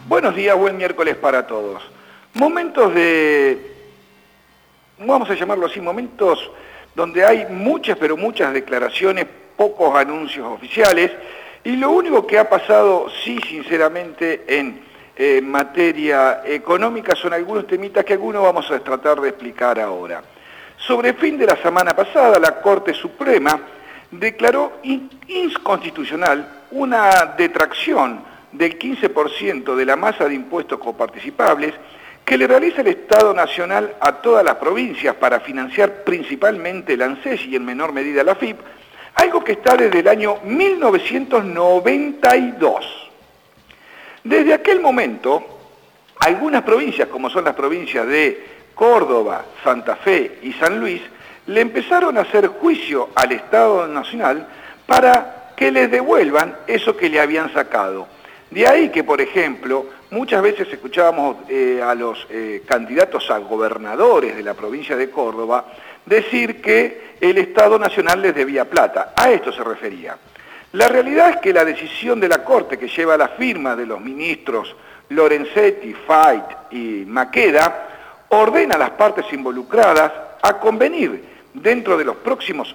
Buenos días, buen miércoles para todos. Momentos de, vamos a llamarlo así, momentos donde hay muchas, pero muchas declaraciones, pocos anuncios oficiales, y lo único que ha pasado, sí, sinceramente, en materia económica son algunos temitas que algunos vamos a tratar de explicar ahora. Sobre el fin de la semana pasada, la Corte Suprema declaró inconstitucional una detracción del 15% de la masa de impuestos coparticipables que le realiza el Estado Nacional a todas las provincias para financiar principalmente el ANSES y en menor medida la AFIP, algo que está desde el año 1992. Desde aquel momento, algunas provincias, como son las provincias de Córdoba, Santa Fe y San Luis, le empezaron a hacer juicio al Estado Nacional para que les devuelvan eso que le habían sacado. De ahí que, por ejemplo, muchas veces escuchábamos a los candidatos a gobernadores de la provincia de Córdoba decir que el Estado Nacional les debía plata. A esto se refería. La realidad es que la decisión de la Corte, que lleva la firma de los ministros Lorenzetti, Fait y Maqueda, ordena a las partes involucradas a convenir dentro de los próximos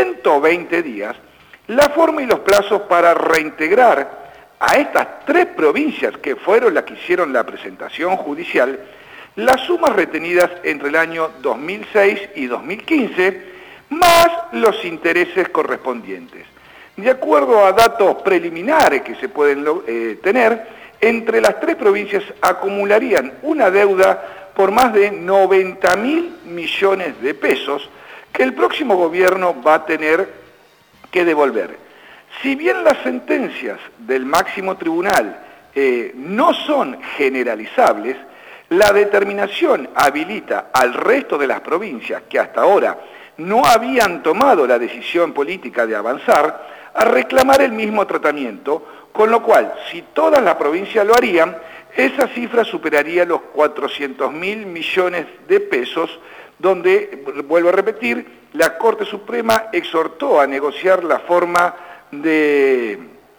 120 días la forma y los plazos para reintegrar a estas tres provincias que fueron las que hicieron la presentación judicial las sumas retenidas entre el año 2006 y 2015, más los intereses correspondientes. De acuerdo a datos preliminares que se pueden tener, entre las tres provincias acumularían una deuda por más de 90.000 millones de pesos que el próximo gobierno va a tener que devolver. Si bien las sentencias del máximo tribunal no son generalizables, la determinación habilita al resto de las provincias que hasta ahora no habían tomado la decisión política de avanzar a reclamar el mismo tratamiento, con lo cual, si todas las provincias lo harían, esa cifra superaría los 400.000 millones de pesos, donde, vuelvo a repetir, la Corte Suprema exhortó a negociar la forma de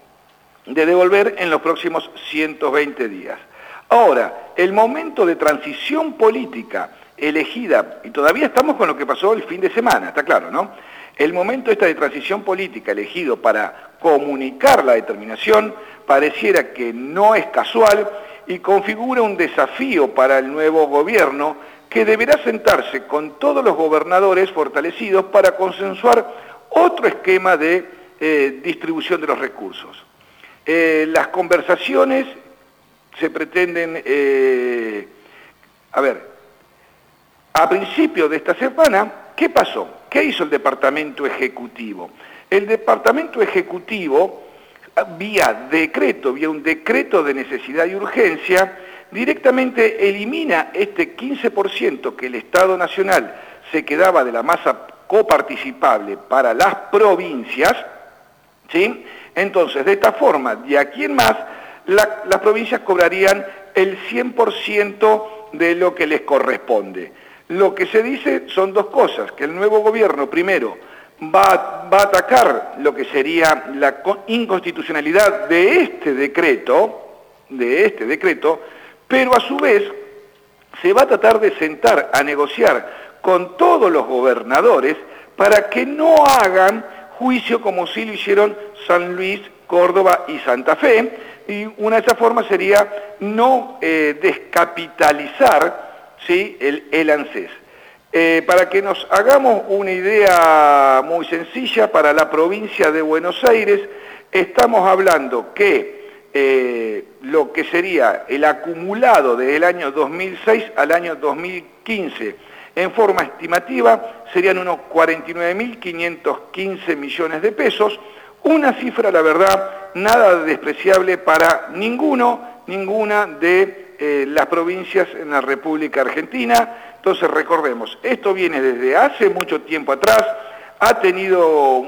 devolver en los próximos 120 días. Ahora, el momento de transición política elegida, y todavía estamos con lo que pasó el fin de semana, está claro, ¿no? El momento de transición política elegido para comunicar la determinación pareciera que no es casual y configura un desafío para el nuevo gobierno que deberá sentarse con todos los gobernadores fortalecidos para consensuar otro esquema de distribución de los recursos. Las conversaciones se pretenden, a principio de esta semana, ¿qué pasó? ¿Qué hizo el Departamento Ejecutivo? El Departamento Ejecutivo, vía un decreto de necesidad y urgencia, directamente elimina este 15% que el Estado Nacional se quedaba de la masa coparticipable para las provincias, ¿sí? Entonces, de esta forma, de aquí en más, las provincias cobrarían el 100% de lo que les corresponde. Lo que se dice son dos cosas, que el nuevo gobierno, primero, va a atacar lo que sería la inconstitucionalidad de este decreto, pero a su vez se va a tratar de sentar a negociar con todos los gobernadores para que no hagan juicio como sí lo hicieron San Luis, Córdoba y Santa Fe, y una de esas formas sería no descapitalizar, ¿sí?, el ANSES. Para que nos hagamos una idea muy sencilla, para la provincia de Buenos Aires estamos hablando que lo que sería el acumulado desde el año 2006 al año 2015 en forma estimativa serían unos 49.515 millones de pesos, una cifra, la verdad, nada despreciable para ninguna de las provincias en la República Argentina. Entonces recordemos, esto viene desde hace mucho tiempo atrás, ha tenido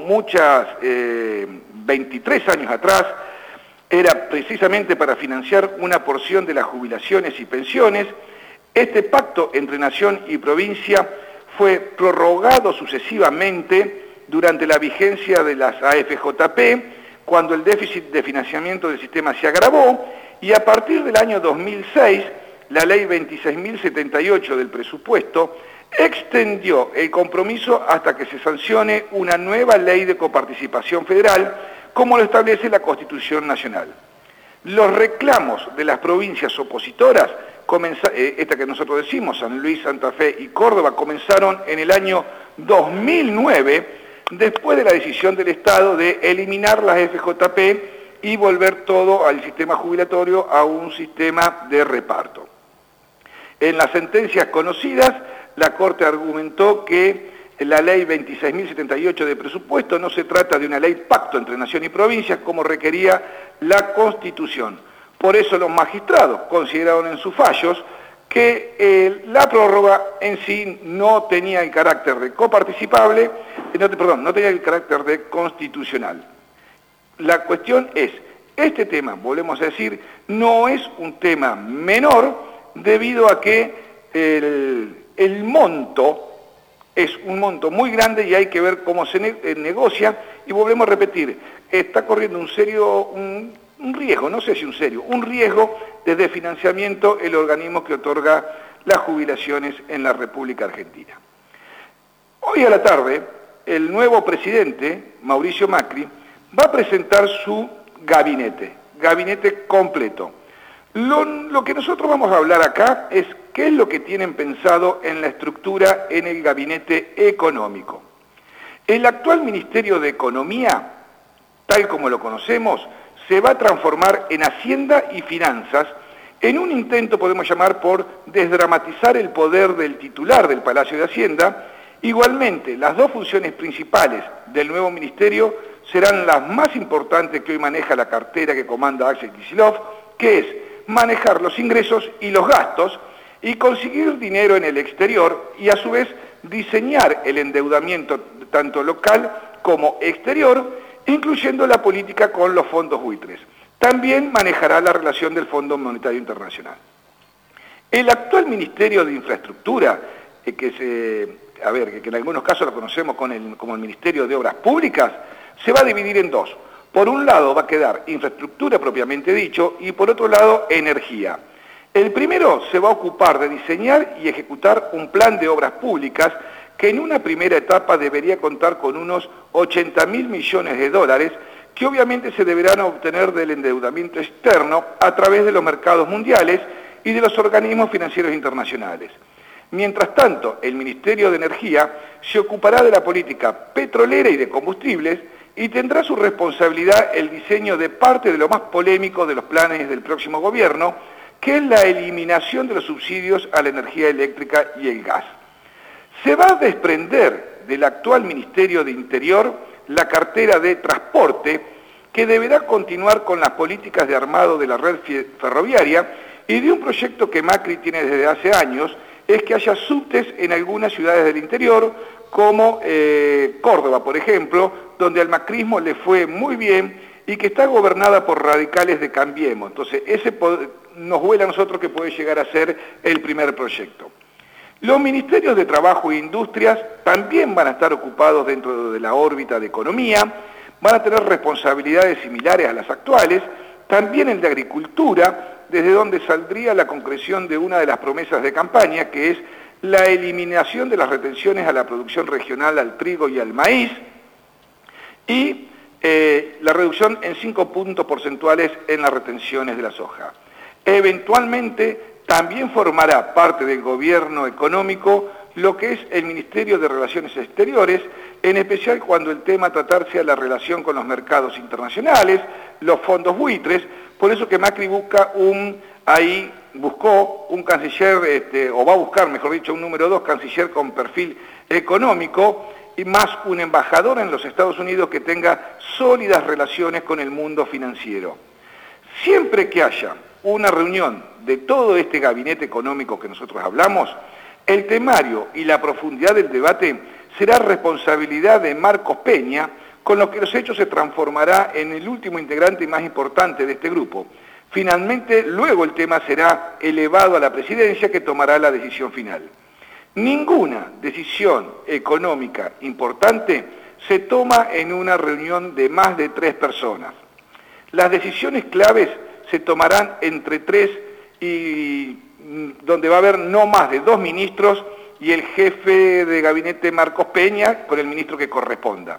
23 años atrás, era precisamente para financiar una porción de las jubilaciones y pensiones. Este pacto entre nación y provincia fue prorrogado sucesivamente durante la vigencia de las AFJP, cuando el déficit de financiamiento del sistema se agravó, y a partir del año 2006, la ley 26.078 del presupuesto extendió el compromiso hasta que se sancione una nueva ley de coparticipación federal, como lo establece la Constitución Nacional. Los reclamos de las provincias opositoras, esta que nosotros decimos, San Luis, Santa Fe y Córdoba, comenzaron en el año 2009, después de la decisión del Estado de eliminar las FJP y volver todo al sistema jubilatorio a un sistema de reparto. En las sentencias conocidas, la Corte argumentó que la ley 26.078 de presupuesto no se trata de una ley pacto entre nación y provincias como requería la Constitución. Por eso los magistrados consideraron en sus fallos que la prórroga en sí no tenía el carácter de coparticipable, no tenía el carácter de constitucional. La cuestión es, este tema, volvemos a decir, no es un tema menor debido a que el monto es un monto muy grande y hay que ver cómo se negocia, y volvemos a repetir, está corriendo un riesgo, no sé si un riesgo de desfinanciamiento el organismo que otorga las jubilaciones en la República Argentina. Hoy a la tarde, el nuevo presidente, Mauricio Macri, va a presentar su gabinete completo. Lo que nosotros vamos a hablar acá es qué es lo que tienen pensado en la estructura en el gabinete económico. El actual Ministerio de Economía, tal como lo conocemos, se va a transformar en Hacienda y Finanzas en un intento, podemos llamar, por desdramatizar el poder del titular del Palacio de Hacienda. Igualmente, las dos funciones principales del nuevo ministerio serán las más importantes que hoy maneja la cartera que comanda Axel Kicillof, que es manejar los ingresos y los gastos y conseguir dinero en el exterior y a su vez diseñar el endeudamiento tanto local como exterior, incluyendo la política con los fondos buitres. También manejará la relación del Fondo Monetario Internacional. El actual Ministerio de Infraestructura, que en algunos casos lo conocemos como el Ministerio de Obras Públicas, se va a dividir en dos. Por un lado va a quedar infraestructura propiamente dicho y por otro lado energía. El primero se va a ocupar de diseñar y ejecutar un plan de obras públicas que en una primera etapa debería contar con unos 80.000 millones de dólares que obviamente se deberán obtener del endeudamiento externo a través de los mercados mundiales y de los organismos financieros internacionales. Mientras tanto, el Ministerio de Energía se ocupará de la política petrolera y de combustibles y tendrá su responsabilidad el diseño de parte de lo más polémico de los planes del próximo gobierno, que es la eliminación de los subsidios a la energía eléctrica y el gas. Se va a desprender del actual Ministerio de Interior la cartera de transporte, que deberá continuar con las políticas de armado de la red ferroviaria y de un proyecto que Macri tiene desde hace años, es que haya subtes en algunas ciudades del interior, como Córdoba, por ejemplo, donde al macrismo le fue muy bien y que está gobernada por radicales de Cambiemos. Entonces, nos huele a nosotros que puede llegar a ser el primer proyecto. Los ministerios de Trabajo e Industrias también van a estar ocupados dentro de la órbita de Economía, van a tener responsabilidades similares a las actuales, también el de Agricultura, desde donde saldría la concreción de una de las promesas de campaña, que es la eliminación de las retenciones a la producción regional al trigo y al maíz, y la reducción en 5 puntos porcentuales en las retenciones de la soja. Eventualmente también formará parte del gobierno económico lo que es el Ministerio de Relaciones Exteriores, en especial cuando el tema tratarse a la relación con los mercados internacionales, los fondos buitres. Por eso que Macri buscó un canciller, o va a buscar, mejor dicho, un número 2 canciller con perfil económico, y más un embajador en los Estados Unidos que tenga sólidas relaciones con el mundo financiero. Siempre que haya una reunión de todo este gabinete económico que nosotros hablamos, el temario y la profundidad del debate será responsabilidad de Marcos Peña, con lo que los hechos se transformará en el último integrante más importante de este grupo. Finalmente, luego el tema será elevado a la presidencia, que tomará la decisión final. Ninguna decisión económica importante se toma en una reunión de más de 3 personas. Las decisiones claves se tomarán entre 3 y donde va a haber no más de 2 ministros y el jefe de gabinete Marcos Peña con el ministro que corresponda.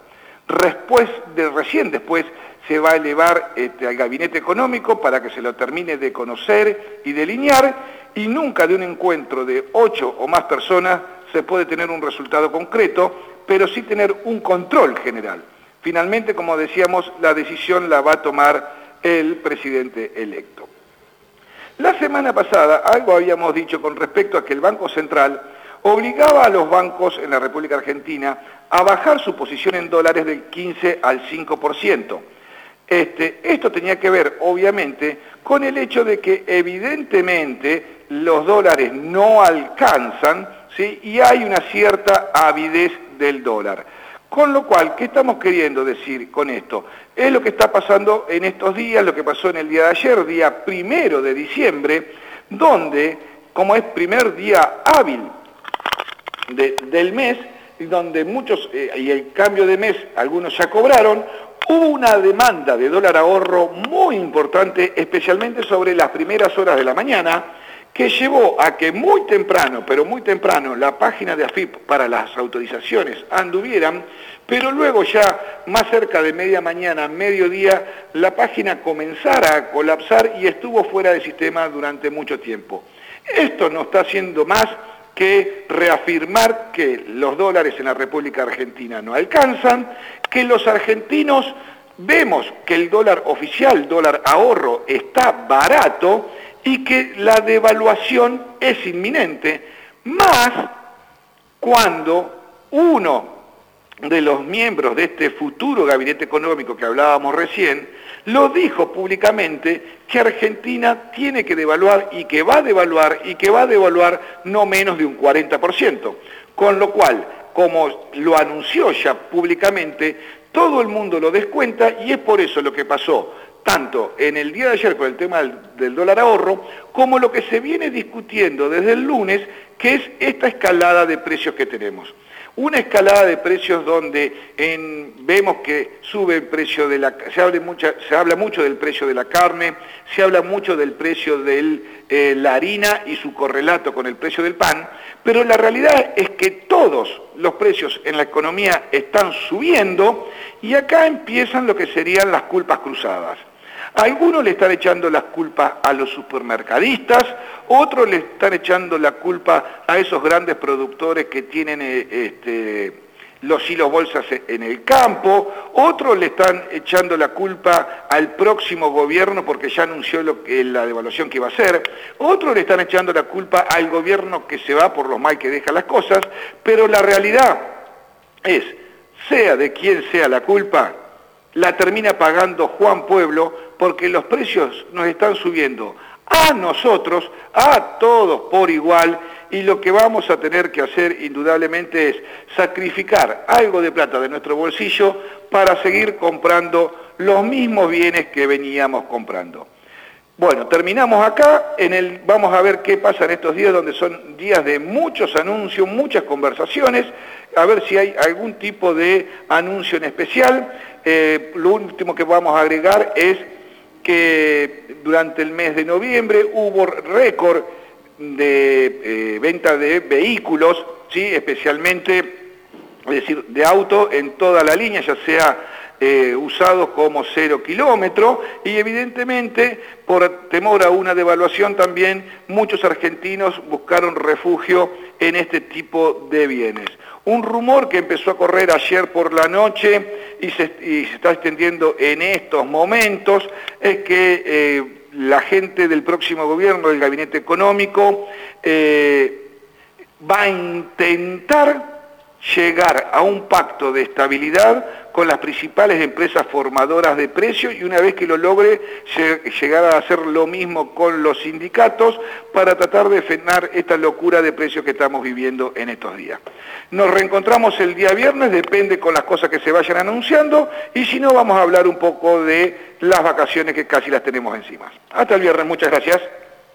Recién después se va a elevar al gabinete económico para que se lo termine de conocer y delinear, y nunca de un encuentro de 8 o más personas se puede tener un resultado concreto, pero sí tener un control general. Finalmente, como decíamos, la decisión la va a tomar el presidente electo. La semana pasada algo habíamos dicho con respecto a que el Banco Central obligaba a los bancos en la República Argentina a bajar su posición en dólares del 15 al 5%. Esto tenía que ver, obviamente, con el hecho de que evidentemente los dólares no alcanzan, ¿sí? Y hay una cierta avidez del dólar. Con lo cual, ¿qué estamos queriendo decir con esto? Es lo que está pasando en estos días, lo que pasó en el día de ayer, día 1 de diciembre, donde, como es primer día hábil del mes, donde muchos, y el cambio de mes, algunos ya cobraron, hubo una demanda de dólar ahorro muy importante, especialmente sobre las primeras horas de la mañana, que llevó a que muy temprano, pero muy temprano, la página de AFIP para las autorizaciones anduvieran, pero luego ya más cerca de media mañana, mediodía, la página comenzara a colapsar y estuvo fuera del sistema durante mucho tiempo. Esto no está haciendo más que reafirmar que los dólares en la República Argentina no alcanzan, que los argentinos vemos que el dólar oficial, dólar ahorro, está barato y que la devaluación es inminente, más cuando uno de los miembros de este futuro gabinete económico que hablábamos recién, lo dijo públicamente que Argentina tiene que devaluar y que va a devaluar no menos de un 40%. Con lo cual, como lo anunció ya públicamente, todo el mundo lo descuenta y es por eso lo que pasó tanto en el día de ayer con el tema del dólar ahorro, como lo que se viene discutiendo desde el lunes, que es esta escalada de precios que tenemos. Una escalada de precios donde vemos que sube el precio de se habla mucho del precio de la carne, se habla mucho del precio de la harina y su correlato con el precio del pan, pero la realidad es que todos los precios en la economía están subiendo y acá empiezan lo que serían las culpas cruzadas. Algunos le están echando las culpas a los supermercadistas, otros le están echando la culpa a esos grandes productores que tienen los hilos bolsas en el campo, otros le están echando la culpa al próximo gobierno porque ya anunció la devaluación que iba a hacer, otros le están echando la culpa al gobierno que se va por los mal que deja las cosas, pero la realidad es, sea de quien sea la culpa, la termina pagando Juan Pueblo porque los precios nos están subiendo a nosotros, a todos por igual, y lo que vamos a tener que hacer indudablemente es sacrificar algo de plata de nuestro bolsillo para seguir comprando los mismos bienes que veníamos comprando. Bueno, terminamos acá, vamos a ver qué pasa en estos días, donde son días de muchos anuncios, muchas conversaciones, a ver si hay algún tipo de anuncio en especial. Lo último que vamos a agregar es que durante el mes de noviembre hubo récord de venta de vehículos, ¿sí? Especialmente, es decir, de auto en toda la línea, ya sea usados como 0 kilómetro, y evidentemente por temor a una devaluación también muchos argentinos buscaron refugio en este tipo de bienes. Un rumor que empezó a correr ayer por la noche y se está extendiendo en estos momentos es que la gente del próximo gobierno, del gabinete económico, va a intentar llegar a un pacto de estabilidad con las principales empresas formadoras de precios y una vez que lo logre, llegar a hacer lo mismo con los sindicatos para tratar de frenar esta locura de precios que estamos viviendo en estos días. Nos reencontramos el día viernes, depende con las cosas que se vayan anunciando, y si no, vamos a hablar un poco de las vacaciones que casi las tenemos encima. Hasta el viernes, muchas gracias.